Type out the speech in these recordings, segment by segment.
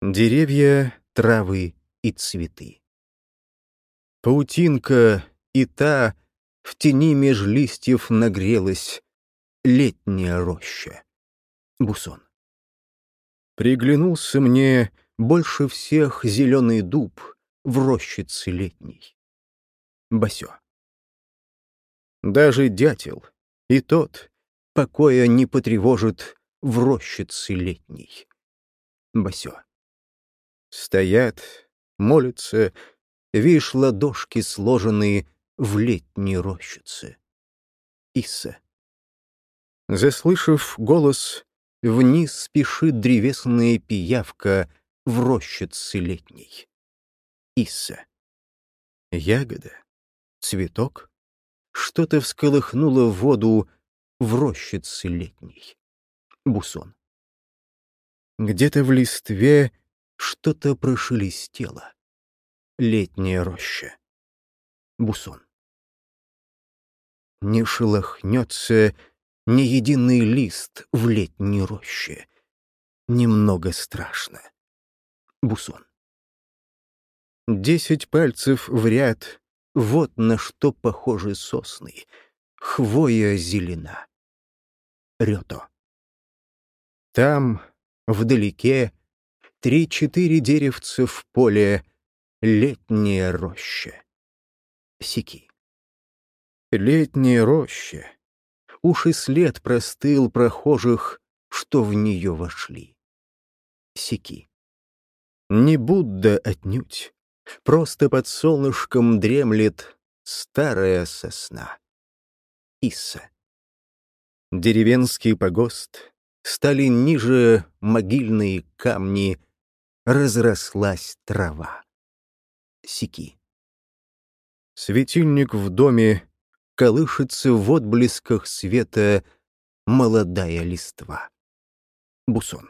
Деревья, травы и цветы. Паутинка и та в тени меж листьев нагрелась, летняя роща. Бусон. Приглянулся мне больше всех зеленый дуб в рощице летней. Басё. Даже дятел, и тот покоя не потревожит в рощице летней. Басё. Стоят, молятся, вишь, ладошки сложенные в летней рощице. Исса. Заслышав голос, вниз спешит древесная пиявка в рощице летней. Исса. Ягода, цветок, что-то всколыхнуло воду в рощице летней. Бусон. Где-то в листве что-то прошелестело. Летняя роща. Бусон. Не шелохнется ни единый лист в летней роще. Немного страшно. Бусон. 10 пальцев в ряд, вот на что похожи сосны. Хвоя зелена. Рето. Там, вдалеке, 3-4 деревца в поле, летняя роща. Сики. Летняя роща. Уж и след простыл прохожих, что в нее вошли. Сики. Не Будда отнюдь, просто под солнышком дремлет старая сосна. Исса. Деревенский погост, стали ниже могильные камни, разрослась трава. Сики. Светильник в доме, колышется в отблесках света молодая листва. Бусон.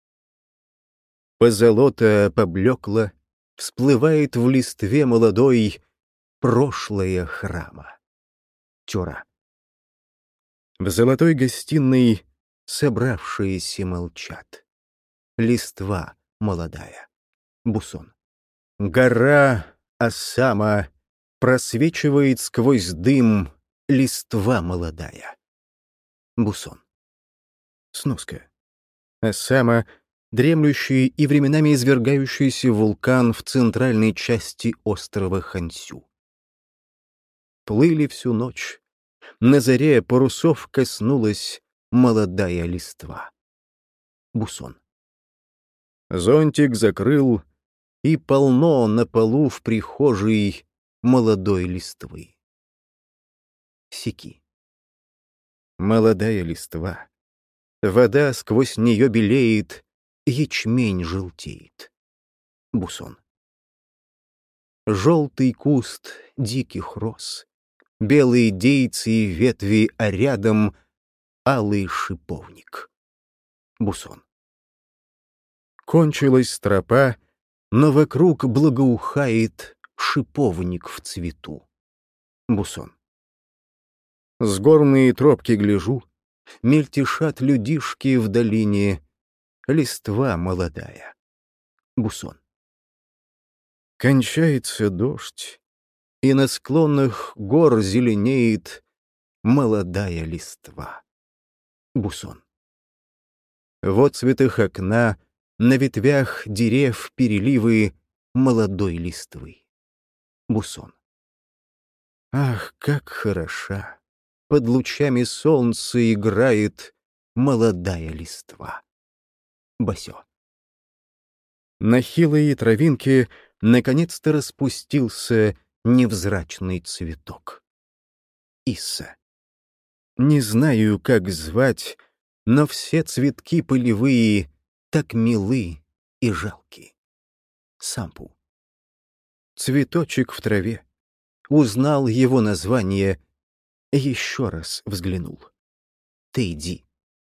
Позолота поблекла, всплывает в листве молодой прошлое храма. Тюра. В золотой гостиной собравшиеся молчат. Листва молодая. Бусон. Гора Осама просвечивает сквозь дым листва молодая. Бусон. Сноска. Осама — дремлющий и временами извергающийся вулкан в центральной части острова Хансю. Плыли всю ночь. На заре парусов коснулась молодая листва. Бусон. Зонтик закрыл, и полно на полу в прихожей молодой листвы. Сики. Молодая листва. Вода сквозь нее белеет, ячмень желтеет. Бусон. Желтый куст диких роз, белые дейцы и ветви, а рядом алый шиповник. Бусон. Кончилась тропа, но вокруг благоухает шиповник в цвету. Бусон. С горные тропки гляжу, мельтешат людишки в долине, листва молодая. Бусон. Кончается дождь, и на склонах гор зеленеет молодая листва. Бусон. В отцветах окна на ветвях дерев переливы молодой листвы. Бусон. Ах, как хороша! Под лучами солнца играет молодая листва. Басё. На хилой травинке наконец-то распустился невзрачный цветок. Исса. Не знаю, как звать, но все цветки полевые так милы и жалки. Сампу. Цветочек в траве. Узнал его название, еще раз взглянул. Тейди.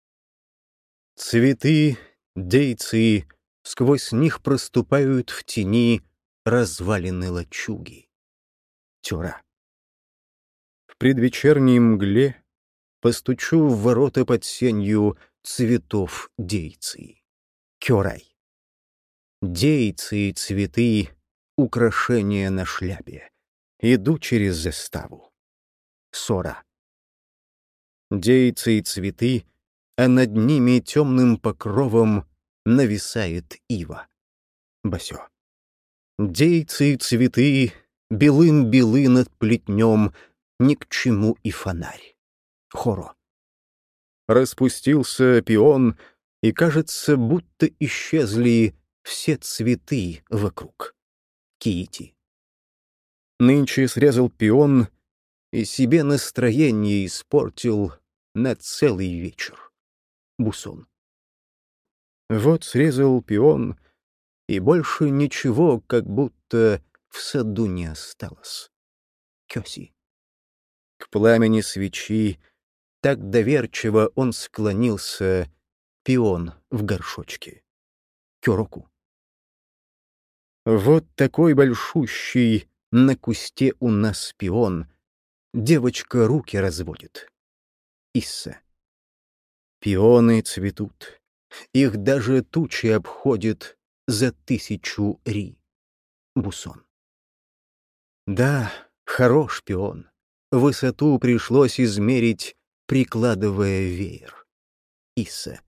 Цветы, дейцы, сквозь них проступают в тени развалины лачуги. Тюра. В предвечерней мгле постучу в ворота под сенью цветов дейцы. Кёрай. Дейцы и цветы — украшения на шляпе. Иду через заставу. Сора. Дейцы и цветы, а над ними темным покровом нависает ива. Басё. Дейцы и цветы, белым-белы над плетнем, ни к чему и фонарь. Хоро. Распустился пион, и кажется, будто исчезли все цветы вокруг. Киити. Нынче срезал пион и себе настроение испортил на целый вечер. Бусон. Вот срезал пион, и больше ничего, как будто в саду не осталось. Кёси. К пламени свечи так доверчиво он склонился, пион в горшочке. Кёроку. Вот такой большущий на кусте у нас пион. Девочка руки разводит. Исса. Пионы цветут. Их даже тучи обходят за 1000 ри. Бусон. Да, хорош пион. Высоту пришлось измерить, прикладывая веер. Исса.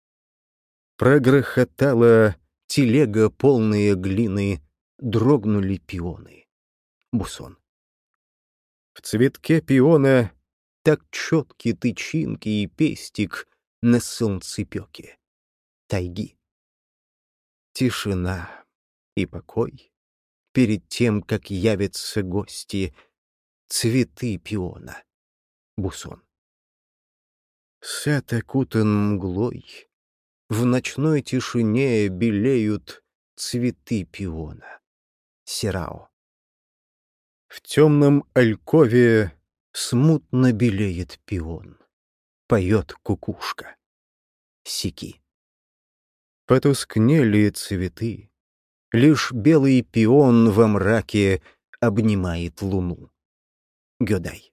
Прогрохотала телега, полная глины, дрогнули пионы. Бусон. В цветке пиона так четки тычинки и пестик на солнцепеке. Тайги. Тишина и покой перед тем, как явятся гости. Цветы пиона. Бусон. Сад окутан мглой. В ночной тишине белеют цветы пиона. Сирао. В темном алькове смутно белеет пион. Поет кукушка. Сики. Потускнели цветы. Лишь белый пион во мраке обнимает луну. Гёдай.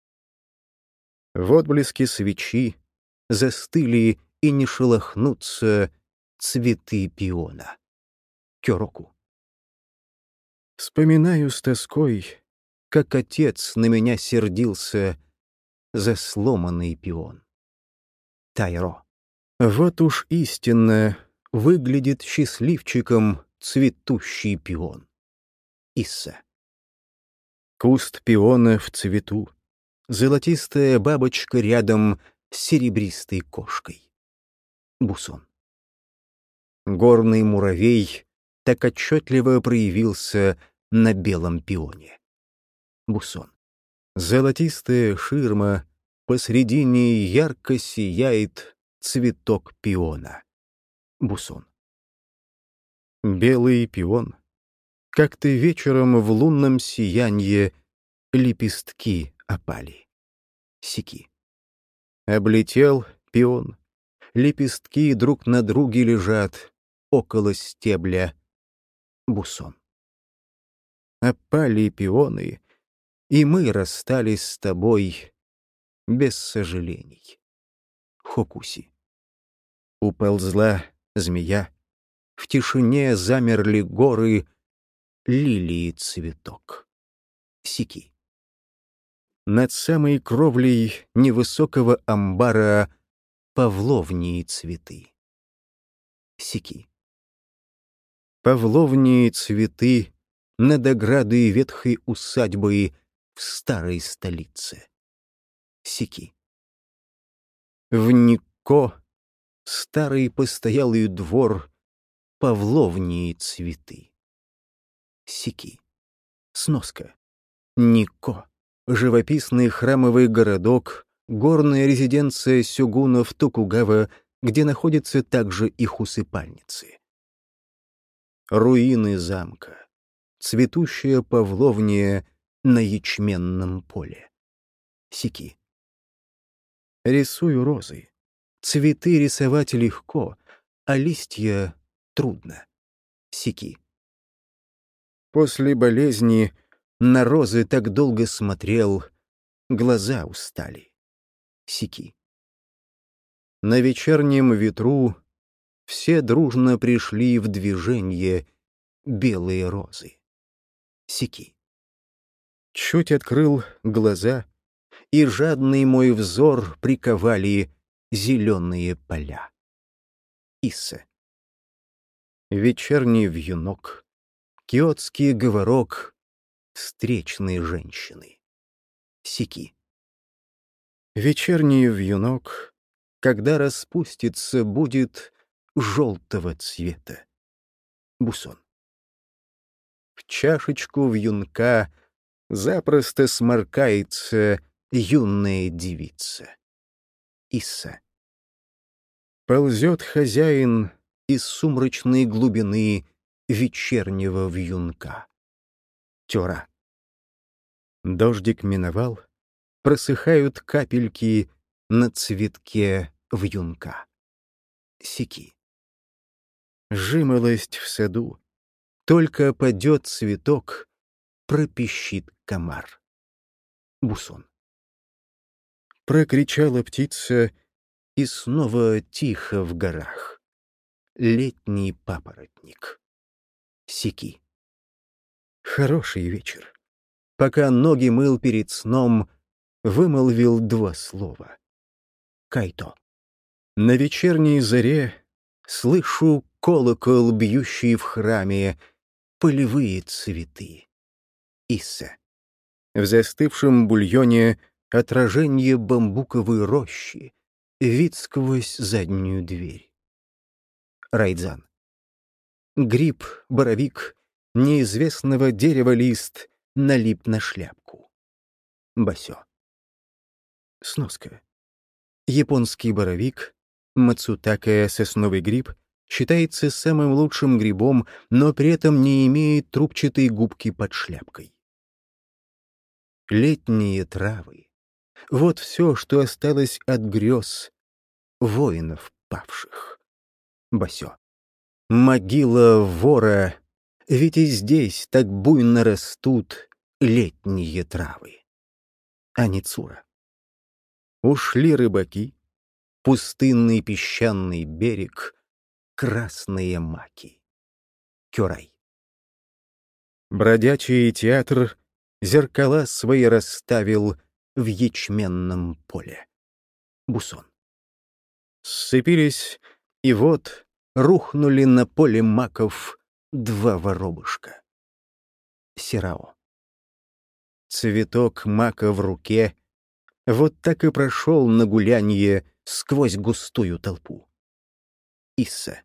В отблеске свечи застыли и не шелохнутся цветы пиона. Кёроку. Вспоминаю с тоской, как отец на меня сердился за сломанный пион. Тайро. Вот уж истинно выглядит счастливчиком цветущий пион. Исса. Куст пиона в цвету. Золотистая бабочка рядом с серебристой кошкой. Бусон. Горный муравей так отчетливо проявился на белом пионе. Бусон. Золотистая ширма, посредине ярко сияет цветок пиона. Бусон. Белый пион. Как-то вечером в лунном сиянье лепестки опали. Сики. Облетел пион. Лепестки друг на друге лежат около стебля. Бусон. Опали пионы, и мы расстались с тобой без сожалений. Хокуси. Уползла змея. В тишине замерли горы, лилии цветок. Сики. Над самой кровлей невысокого амбара павловнии цветы. Сики. Павловнии цветы над оградой ветхой усадьбы в старой столице. Сики. В Никко старый постоялый двор, павловнии цветы. Сики. Сноска. Никко. Живописный храмовый городок, горная резиденция сёгунов Токугава, где находятся также их усыпальницы. Руины замка. Цветущая павловния на ячменном поле. Сики. Рисую розы. Цветы рисовать легко, а листья трудно. Сики. После болезни на розы так долго смотрел, глаза устали. Сики. На вечернем ветру все дружно пришли в движение белые розы. Сики. Чуть открыл глаза, и жадный мой взор приковали зеленые поля. Иссе. Вечерний вьюнок, киотский говорок, встречные женщины. Сики. Вечерний вьюнок, когда распустится, будет желтого цвета. Бусон. В чашечку вьюнка запросто сморкается юная девица. Исса. Ползет хозяин из сумрачной глубины вечернего вьюнка. Тёра. Дождик миновал, просыхают капельки на цветке вьюнка. Сики. Жимолость в саду, только падет цветок, пропищит комар. Бусон. Прокричала птица, и снова тихо в горах. Летний папоротник. Сики. Хороший вечер. Пока ноги мыл перед сном, вымолвил два слова. Кайто. На вечерней заре слышу колокол, бьющий в храме, полевые цветы. Иссе. В застывшем бульоне отражение бамбуковой рощи, вид сквозь заднюю дверь. Райдзан. Гриб, боровик, неизвестного дерева лист налип на шляпку. Басё. Сноска. Японский боровик, мацутаке сосновый гриб, считается самым лучшим грибом, но при этом не имеет трубчатой губки под шляпкой. Летние травы. Вот все, что осталось от грез воинов павших. Басё. Могила вора, ведь и здесь так буйно растут летние травы. Аницура. Ушли рыбаки, пустынный песчаный берег, красные маки. Кёрай. Бродячий театр зеркала свои расставил в ячменном поле. Бусон. Сцепились, и вот рухнули на поле маков два воробушка. Сирао. Цветок мака в руке вот так и прошел на гулянье сквозь густую толпу. Исса.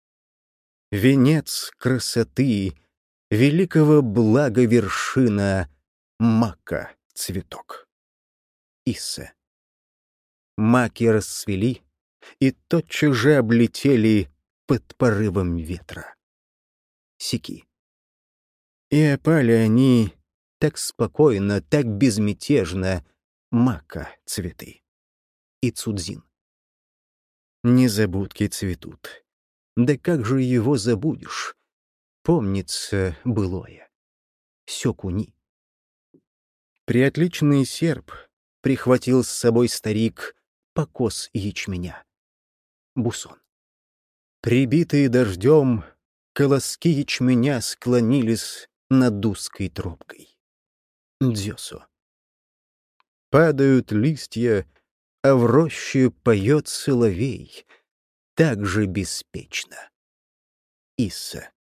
Венец красоты, великого блага вершина, мака цветок. Исса. Маки расцвели и тотчас же облетели под порывом ветра. Сики. И опали они так спокойно, так безмятежно, мака цветы. И Цудзин. Незабудки цветут. Да как же его забудешь? Помнится былое. Сёкуни. Приотличный серп прихватил с собой старик покос ячменя. Бусон. Прибитые дождем, колоски ячменя склонились над узкой тропкой. Дзёсо. Падают листья, а в роще поет соловей, так же беспечно. Исса.